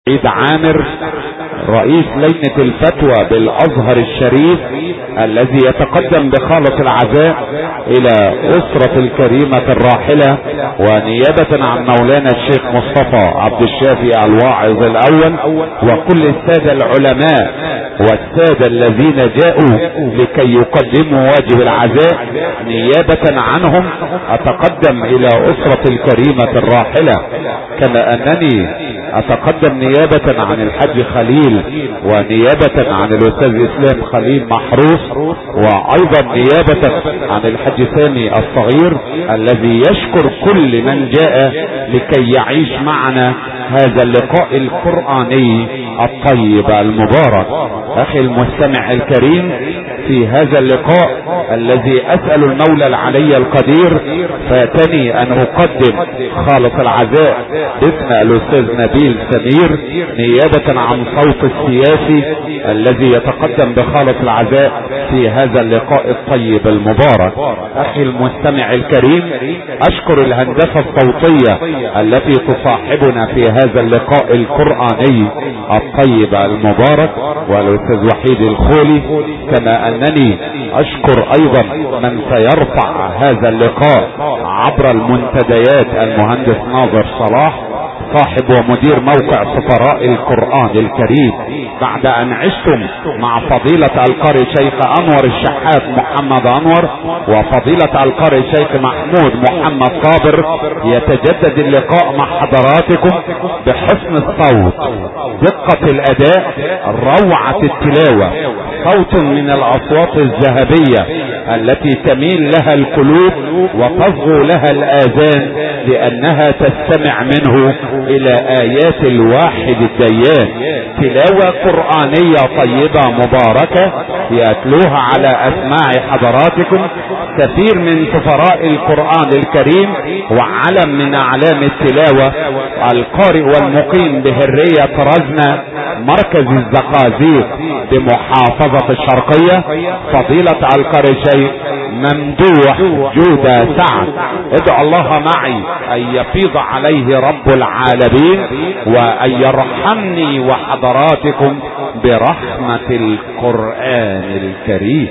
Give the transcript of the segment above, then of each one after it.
عيد عامر رئيس لجنة الفتوى بالازهر الشريف الذي يتقدم بخالص العزاء الى اسرة الكريمة الراحلة، ونيابة عن مولانا الشيخ مصطفى عبد الشافي الواعظ الاول وكل السادة العلماء والسادة الذين جاءوا لكي يقدموا واجب العزاء، نيابة عنهم اتقدم الى اسرة الكريمة الراحلة، كما انني اتقدم نيابة عن الحاج خليل ونيابة عن الاستاذ اسلام خليل محروس، وايضا نيابة عن الحاج سامي الصغير الذي يشكر كل من جاء لكي يعيش معنا هذا اللقاء القرآني الطيب المبارك. اخي المستمع الكريم، في هذا اللقاء الذي اسأل المولى العلي القدير فاتني ان اقدم خالص العزاء باسم الاستاذ نبيل سمير نيابة عن صوت السياسي الذي يتقدم بخالص العزاء في هذا اللقاء الطيب المبارك. اخي المستمع الكريم، اشكر الهندسة الصوتية التي تصاحبنا في هذا اللقاء القرآني الطيب المبارك والاستاذ وحيد الخولي، كما انني اشكر ايضا من سيرفع هذا اللقاء عبر المنتديات المهندس ناظر صلاح صاحب ومدير موقع سفراء القرآن الكريم، بعد ان عشتم مع فضيلة القارئ شيخ انور الشحات محمد انور وفضيلة القارئ شيخ محمود محمد صابر، يتجدد اللقاء مع حضراتكم بحسن الصوت، دقة الاداء، روعة التلاوة، صوت من الاصوات الذهبية التي تميل لها القلوب وتصغو لها الاذان لانها تستمع منه الى ايات الواحد الديان. تلاوة قرآنية طيبة مباركة يتلوها على اسماع حضراتكم كثير من سفراء القرآن الكريم وعلم من اعلام التلاوة القارئ والمقيم بهرية رزنة مركز الزقازيق بمحافظة الشرقية فضيلة القارئ شيخ ممدوح جودة سعد. ادعو الله معي ان يفيض عليه رب العالمين وان يرحمني وحضراتكم برحمة القرآن الكريم.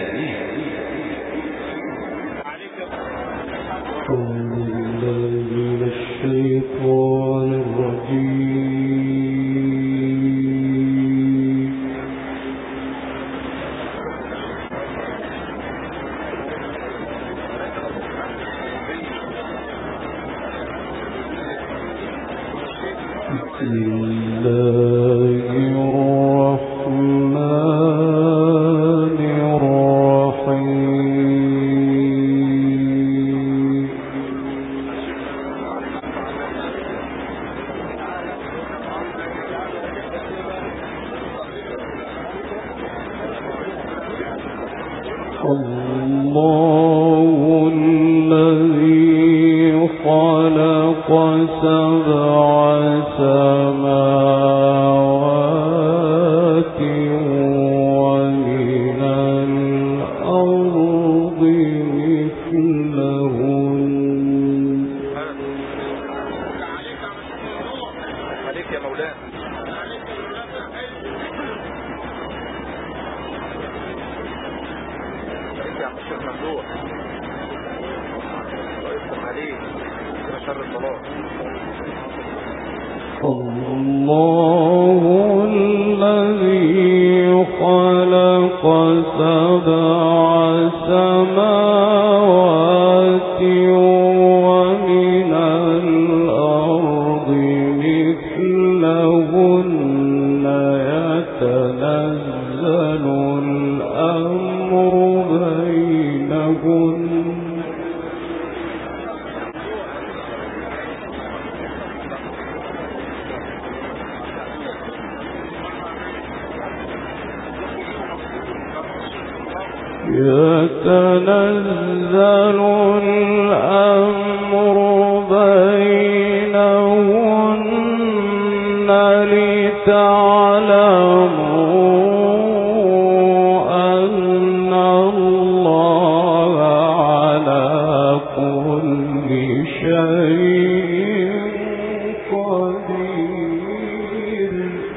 قدير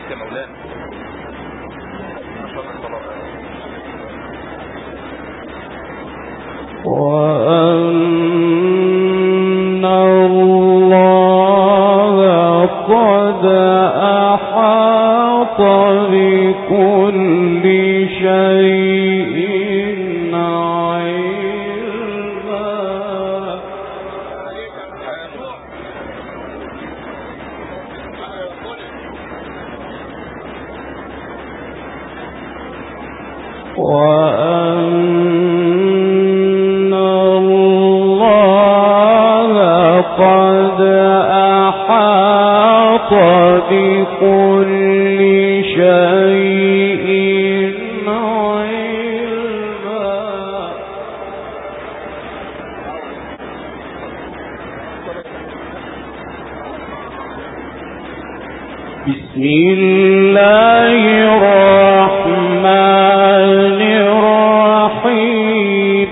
وأن الله قد أحاط بكل شيء علما. وأن الله قد أحاط بكل شيء علما. بسم الله الرحمن الرحيم.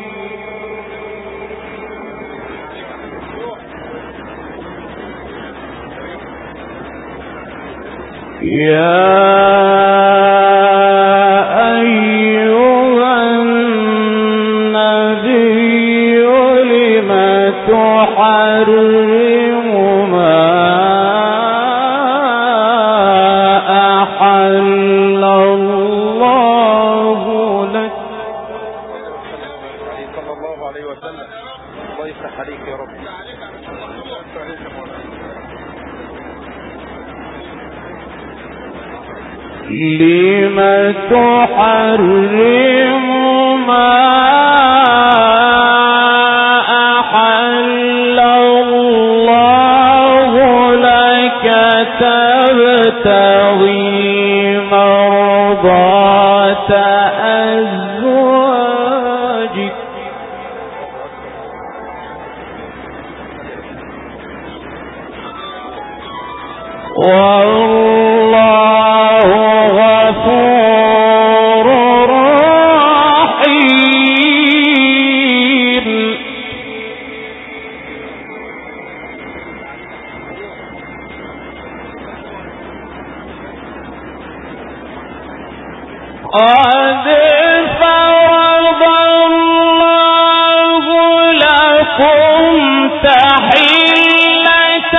يا أيها النبي لم تحرم ما أحل الله لك. صلى الله عليه وسلم. الله يفتح عليك يا رب. لم تحرم ما أحل الله لك تبتغي مرضات أزواجك. والله غفور رحيم. قد فرض الله لكم تحلة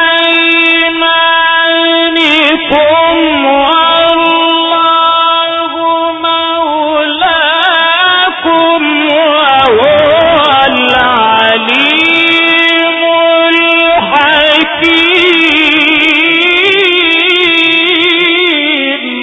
أيمانكم والله مولاكم وهو العليم الحكيم.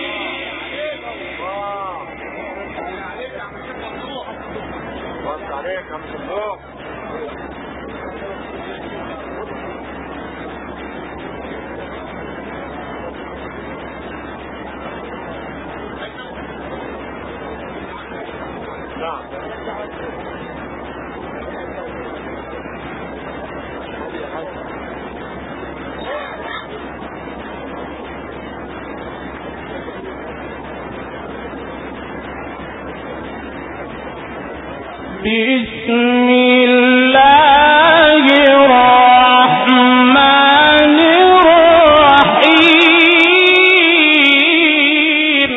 بسم الله الرحمن الرحيم.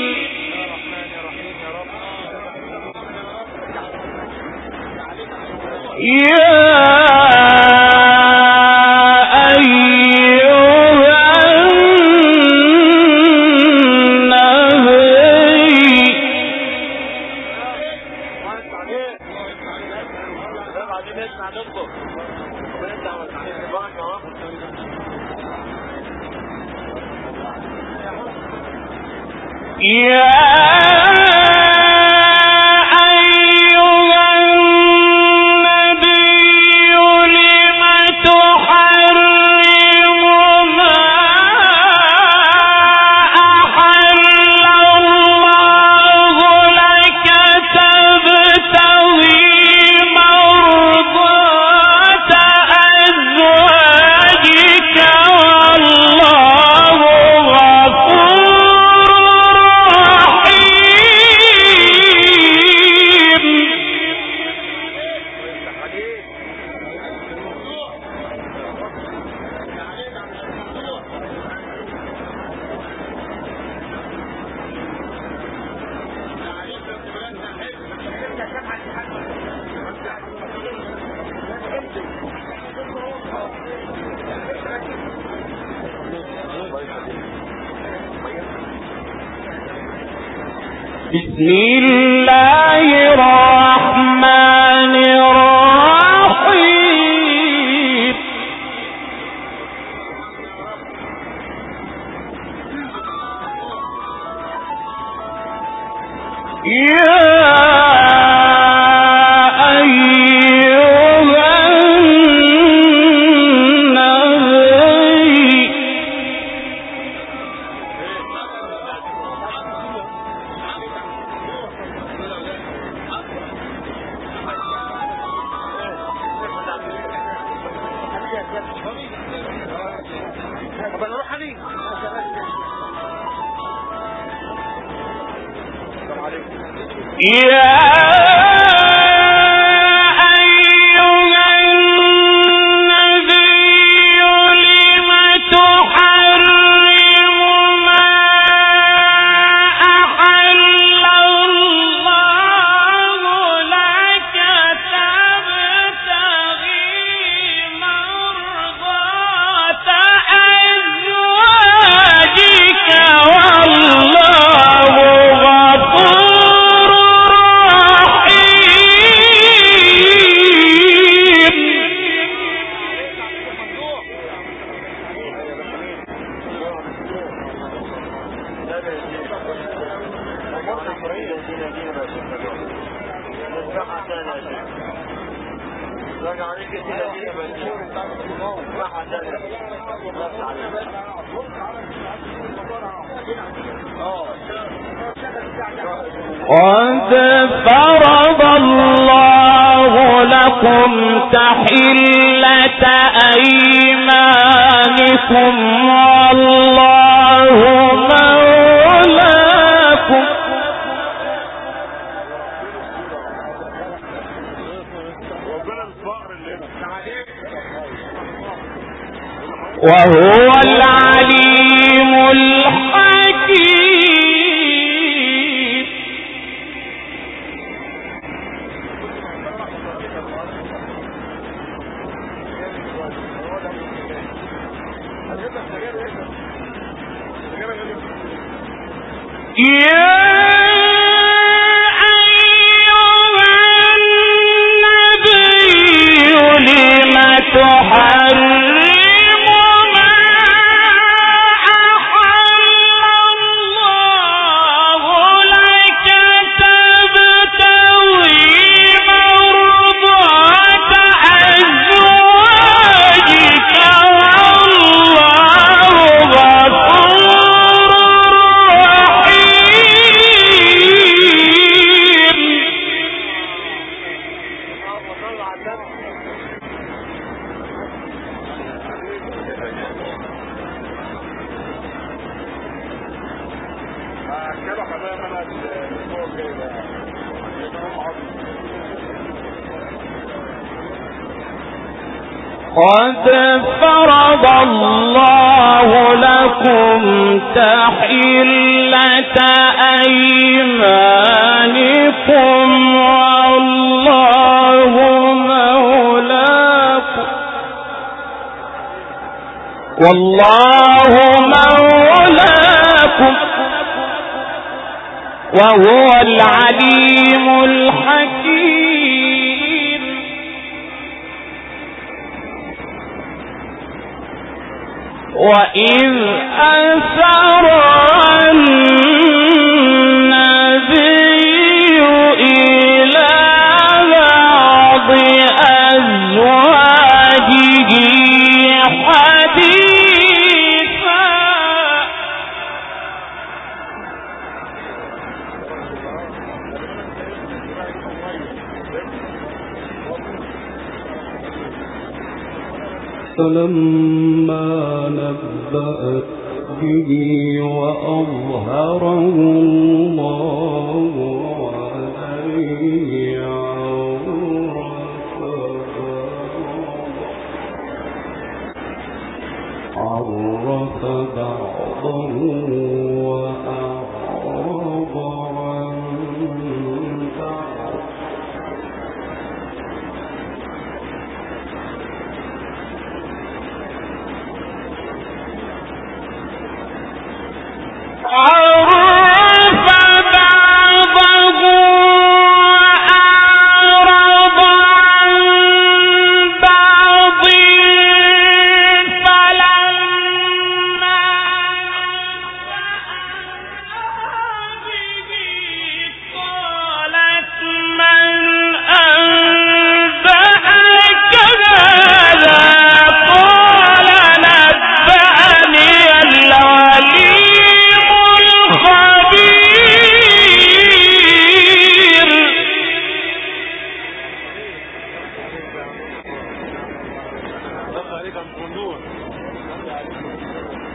يا والله غفور رحيم. بسم الله الرحمن الرحيم يا قد فرض الله لكم تحلة أيمانكم والله مولاكم وهو العليم الحكيم. قد فرض الله لكم تحلة أيمانكم والله مولاكم وهو العليم الحكيم. وإذ أسر النبي إلى بعض أزواجه حديثا فلما نبأت به وأظهره الله عليه عرف بعضه وأعرض عن بعض عرف بعضه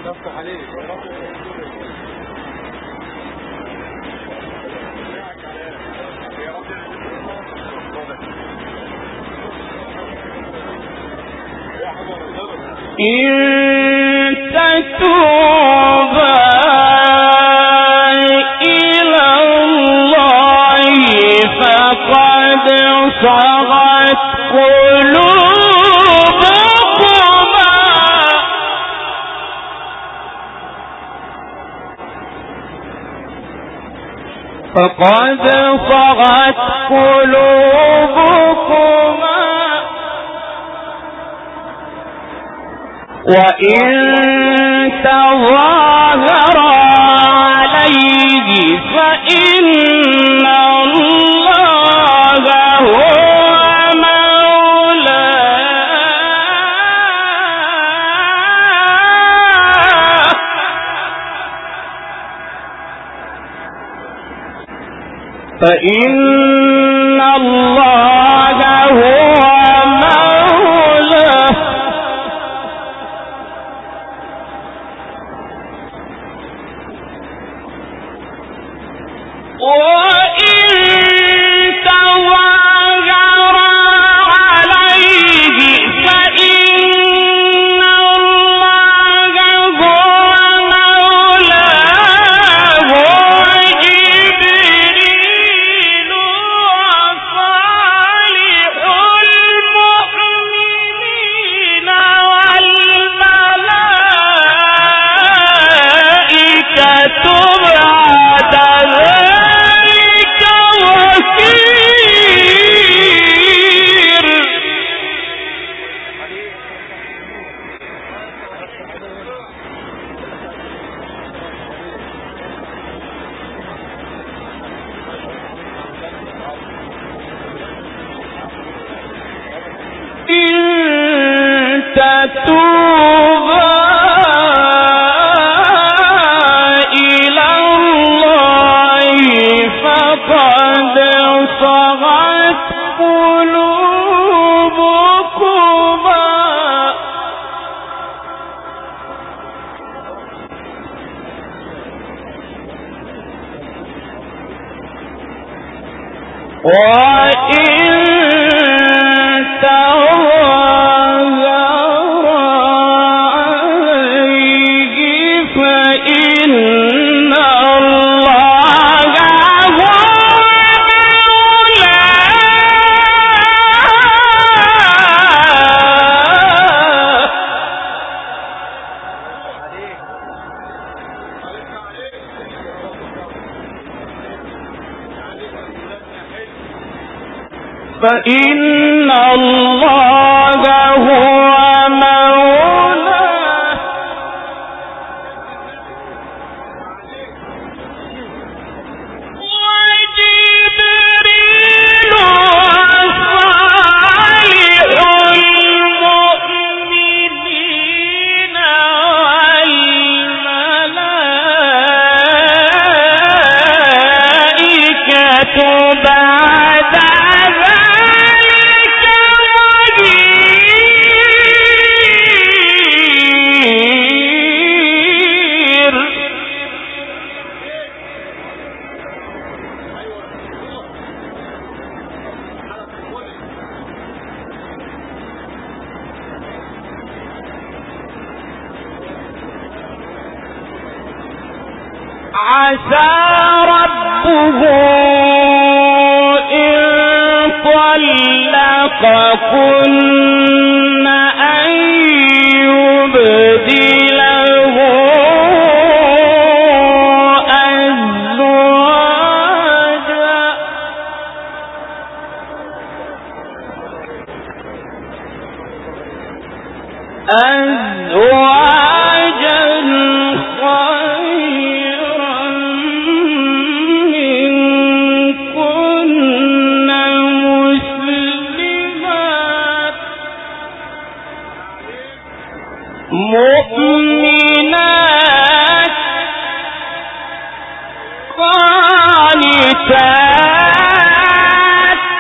إن تتوبا إلى الله فقد صغت قلوبكما وإن تظاهرا عليه فإن الله هو مولاه فإن الله هو مولاه فإن الله هو مولاه وجبريل وصالح المؤمنين والملائكة بعد عسى ربه إن طلقكن أن يبدله أزواجا خيرا منكن مسلمات مؤمنات قانتات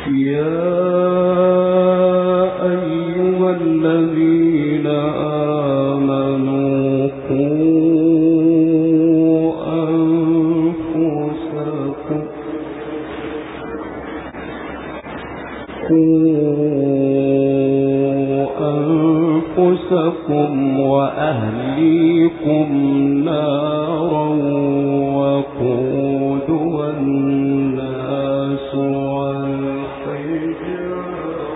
أنفسكم وأهليكم نارا وقودها الناس والحجارة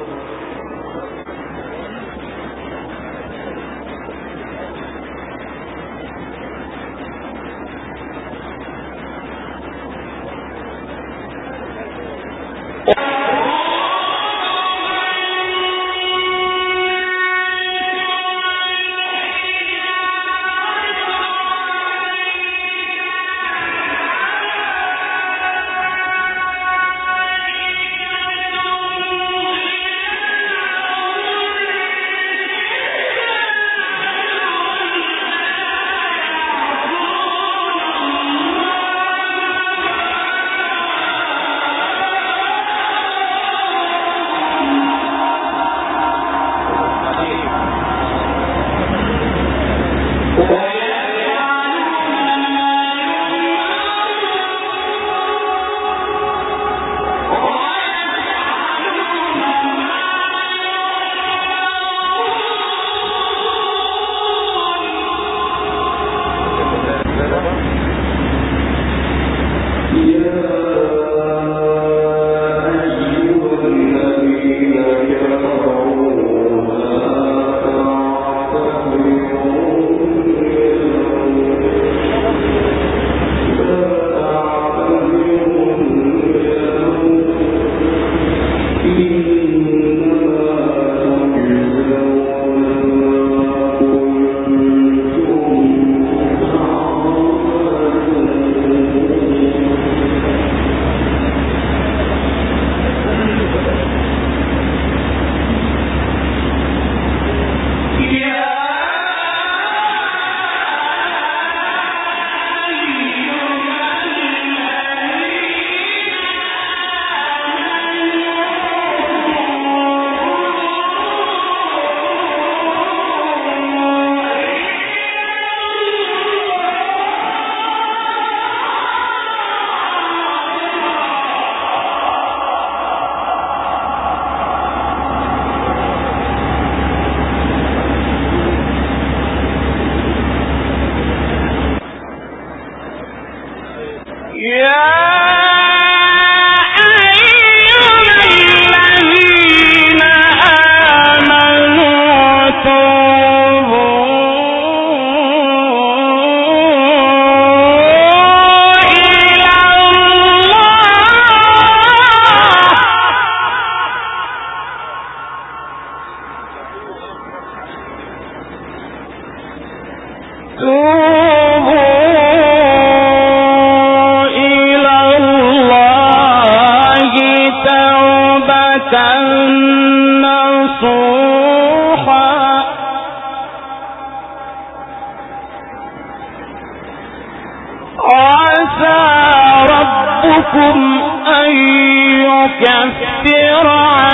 يكفر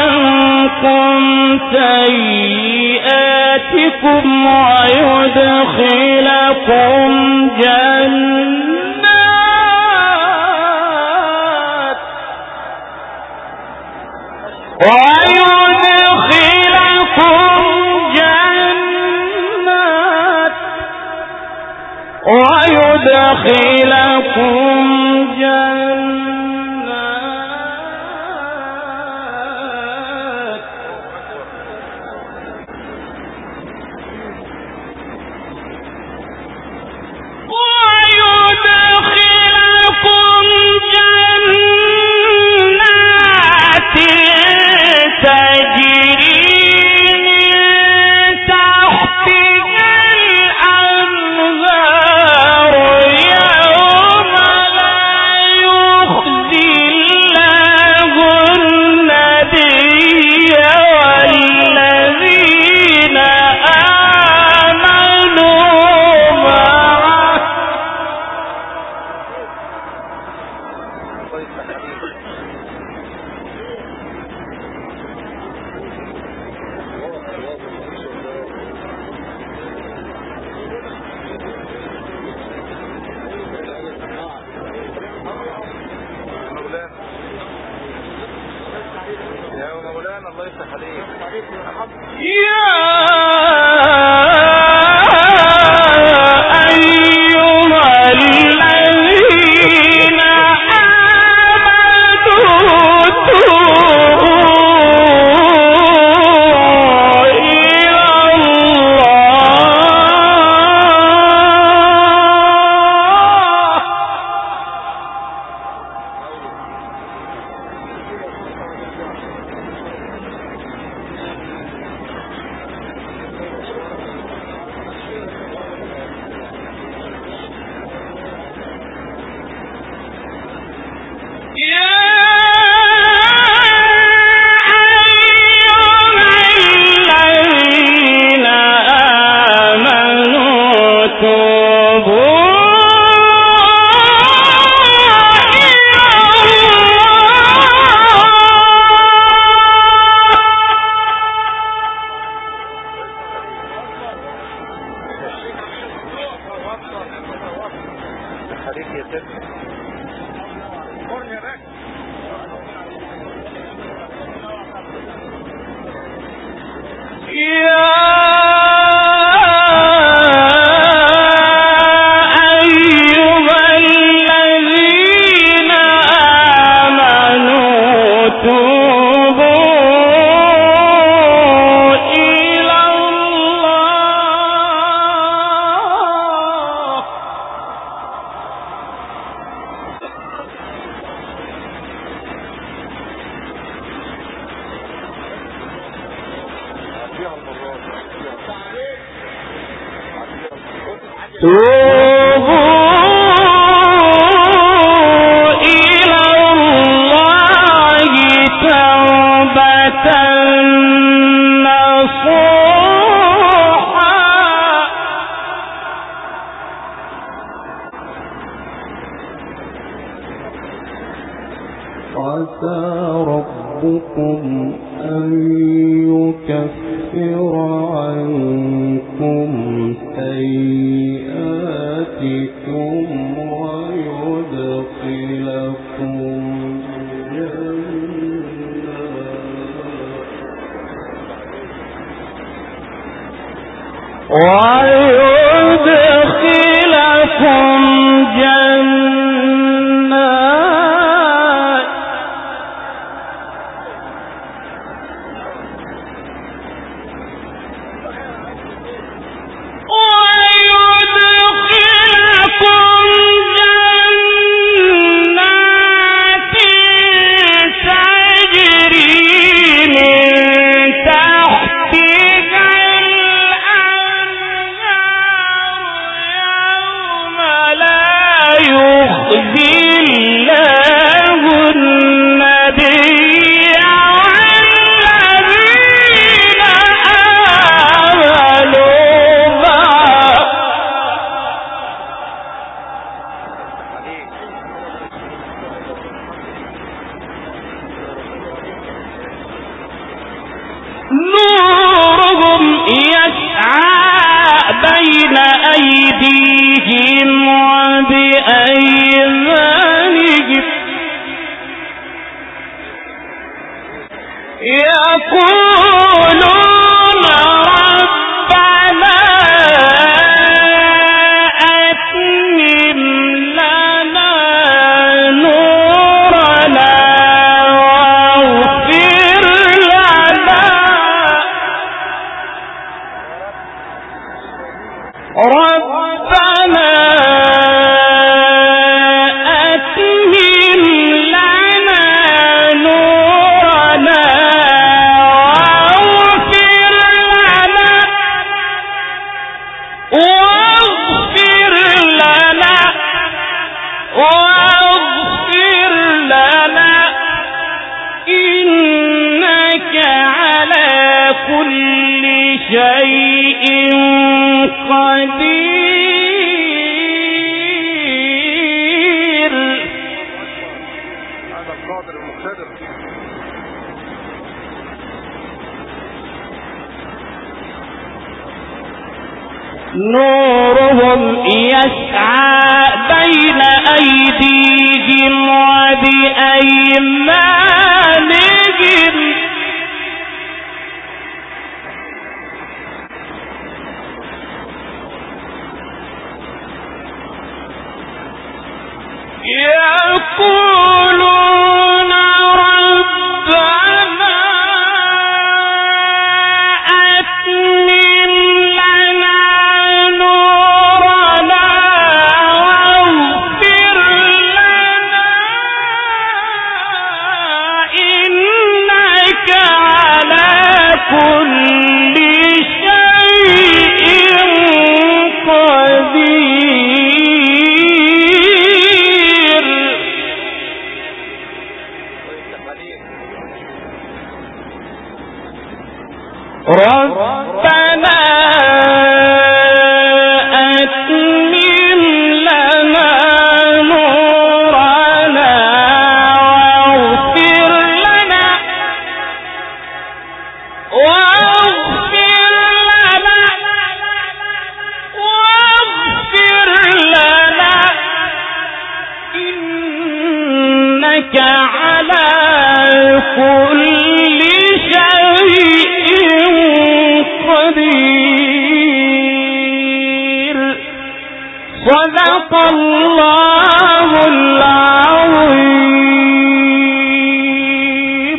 عنكم سيئاتكم ويدخلكم جنات مولانا الله يفتح عليك. نورهم يسعى بين أيديهم وبأيمانهم يقولون ربنا أتمم لنا نورنا واغفر لنا إنك على كل شيء قدير. ربنا أتمم لنا نورنا واغفر لنا إنك على كل شيء قدير. صدق الله العظيم.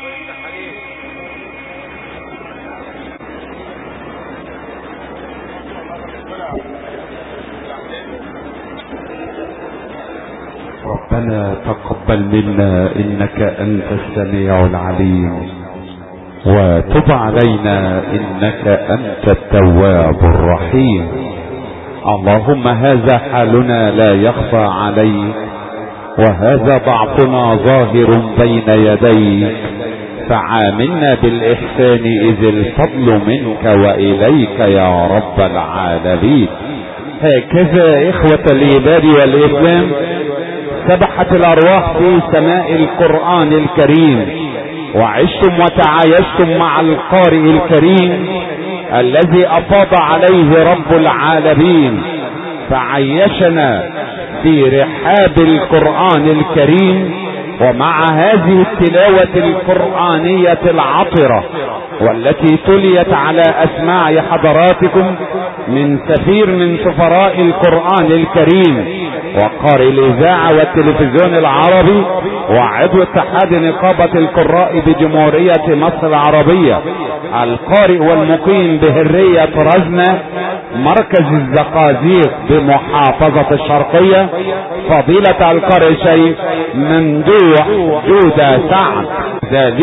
ربنا تقبل منا إنك أنت السميع العليم، وتب علينا إنك أنت التواب الرحيم. اللهم هذا حالنا لا يخفى عليك، وهذا ضعفنا ظاهر بين يديك، فعاملنا بالإحسان إذ الفضل منك وإليك يا رب العالمين. هكذا إخوة الإيمان والإسلام سبحت الأرواح في سماء القرآن الكريم، وعشتم وتعايشتم مع القارئ الكريم الذي أفاض عليه رب العالمين، فعيشنا في رحاب القرآن الكريم ومع هذه التلاوة القرآنية العطرة والتي تليت على أسماع حضراتكم من سفير من سفراء القرآن الكريم وقارئ الإذاعة والتلفزيون العربي وعضو اتحاد نقابة القراء بجمهورية مصر العربية، القارئ والمقيم بهرية رزنة مركز الزقازيق بمحافظة الشرقية، فضيلة القارئ شيخ ممدوح جودة سعد.